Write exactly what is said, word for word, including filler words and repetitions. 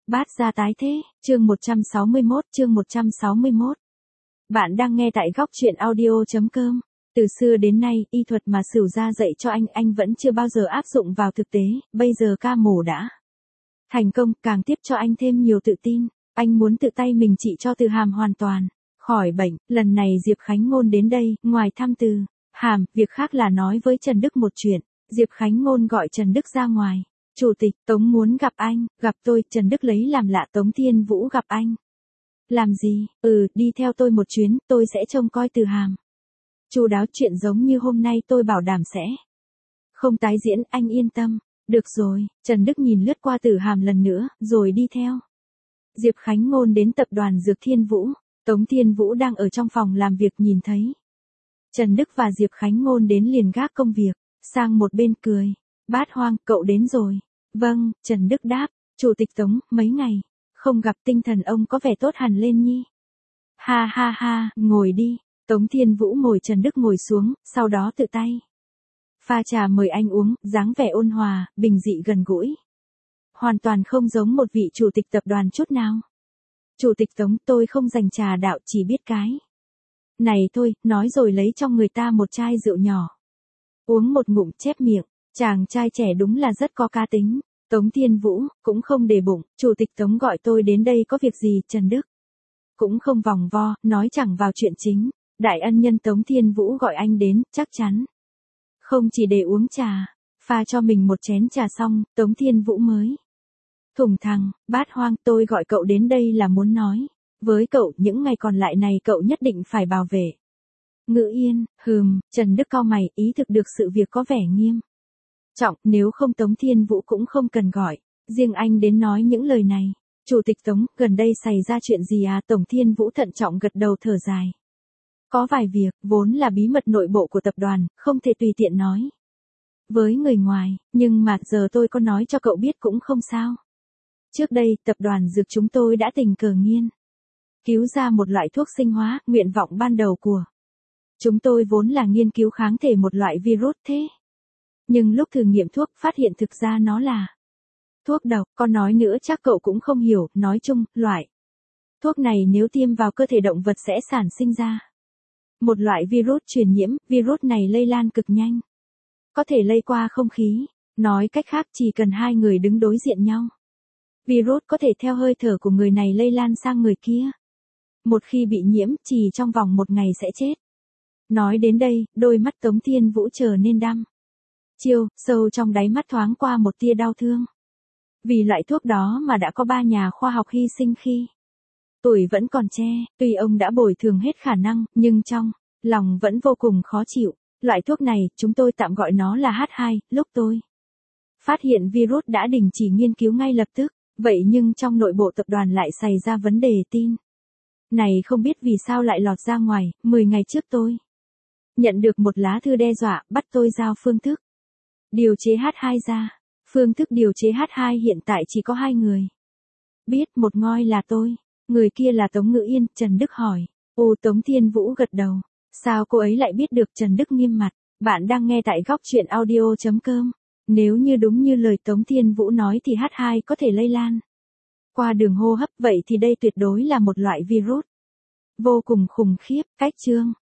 Bát gia tái thế, chương một trăm sáu mươi mốt, chương một trăm sáu mươi mốt. Bạn đang nghe tại góc truyện audio.com. Từ xưa đến nay, y thuật mà Sửu gia dạy cho anh, anh vẫn chưa bao giờ áp dụng vào thực tế, bây giờ ca mổ đã thành công, càng tiếp cho anh thêm nhiều tự tin. Anh muốn tự tay mình trị cho Từ Hàm hoàn toàn khỏi bệnh. Lần này Diệp Khánh Ngôn đến đây, ngoài thăm Từ Hàm, việc khác là nói với Trần Đức một chuyện. Diệp Khánh Ngôn gọi Trần Đức ra ngoài. Chủ tịch, Tống muốn gặp anh. Gặp tôi. Trần Đức lấy làm lạ. Tống Thiên Vũ gặp anh. Làm gì? Ừ, đi theo tôi một chuyến, tôi sẽ trông coi Từ Hàm. Chu đáo, chuyện giống như hôm nay tôi bảo đảm sẽ không tái diễn, anh yên tâm. Được rồi. Trần Đức nhìn lướt qua Từ Hàm lần nữa, rồi đi theo Diệp Khánh Ngôn đến tập đoàn Dược Thiên Vũ. Tống Thiên Vũ đang ở trong phòng làm việc, nhìn thấy Trần Đức và Diệp Khánh Ngôn đến liền gác công việc sang một bên, cười. Bát Hoang, cậu đến rồi. Vâng, Trần Đức đáp. Chủ tịch Tống, mấy ngày không gặp, tinh thần ông có vẻ tốt hẳn lên nhi. Ha ha ha, ngồi đi. Tống Thiên Vũ ngồi, Trần Đức ngồi xuống, sau đó tự tay pha trà mời anh uống, dáng vẻ ôn hòa, bình dị gần gũi. Hoàn toàn không giống một vị chủ tịch tập đoàn chút nào. Chủ tịch Tống, tôi không dành trà đạo, chỉ biết cái này thôi, nói rồi lấy trong người ta một chai rượu nhỏ. Uống một ngụm, chép miệng. Chàng trai trẻ đúng là rất có cá tính. Tống Thiên Vũ cũng không để bụng. Chủ tịch Tống gọi tôi đến đây có việc gì? Trần Đức cũng không vòng vo, nói chẳng vào chuyện chính. Đại ân nhân Tống Thiên Vũ gọi anh đến, chắc chắn không chỉ để uống trà. Pha cho mình một chén trà xong, Tống Thiên Vũ mới thủng thẳng. Bát Hoang, tôi gọi cậu đến đây là muốn nói với cậu, những ngày còn lại này cậu nhất định phải bảo vệ Ngự Yên. Hừm. Trần Đức cau mày, ý thức được sự việc có vẻ nghiêm trọng, nếu không Tống Thiên Vũ cũng không cần gọi riêng anh đến nói những lời này. Chủ tịch Tống, gần đây xảy ra chuyện gì à? Tổng Thiên Vũ thận trọng gật đầu, thở dài. Có vài việc, vốn là bí mật nội bộ của tập đoàn, không thể tùy tiện nói với người ngoài, nhưng mà giờ tôi có nói cho cậu biết cũng không sao. Trước đây, tập đoàn Dược chúng tôi đã tình cờ nghiên cứu ra một loại thuốc sinh hóa. Nguyện vọng ban đầu của chúng tôi vốn là nghiên cứu kháng thể một loại virus thế. Nhưng lúc thử nghiệm thuốc, phát hiện thực ra nó là thuốc độc. Con nói nữa chắc cậu cũng không hiểu. Nói chung, loại thuốc này nếu tiêm vào cơ thể động vật sẽ sản sinh ra một loại virus truyền nhiễm. Virus này lây lan cực nhanh, có thể lây qua không khí. Nói cách khác, chỉ cần hai người đứng đối diện nhau, virus có thể theo hơi thở của người này lây lan sang người kia. Một khi bị nhiễm, chỉ trong vòng một ngày sẽ chết. Nói đến đây, đôi mắt Tống Thiên Vũ trở nên đăm chiêu, sâu trong đáy mắt thoáng qua một tia đau thương. Vì loại thuốc đó mà đã có ba nhà khoa học hy sinh khi tuổi vẫn còn trẻ. Tuy ông đã bồi thường hết khả năng, nhưng trong lòng vẫn vô cùng khó chịu. Loại thuốc này, chúng tôi tạm gọi nó là H hai, lúc tôi phát hiện virus đã đình chỉ nghiên cứu ngay lập tức. Vậy nhưng trong nội bộ tập đoàn lại xảy ra vấn đề. Tin này không biết vì sao lại lọt ra ngoài. Mười ngày trước tôi nhận được một lá thư đe dọa, bắt tôi giao phương thức điều chế H hai ra. Phương thức điều chế H hai hiện tại chỉ có hai người biết, một ngoi là tôi, người kia là Tống Ngự Yên. Trần Đức hỏi. Ồ. Tống Thiên Vũ gật đầu. Sao cô ấy lại biết được? Trần Đức nghiêm mặt. Bạn đang nghe tại góc truyện audio.com. Nếu như đúng như lời Tống Thiên Vũ nói thì H hai có thể lây lan qua đường hô hấp, vậy thì đây tuyệt đối là một loại virus vô cùng khủng khiếp. Cách chương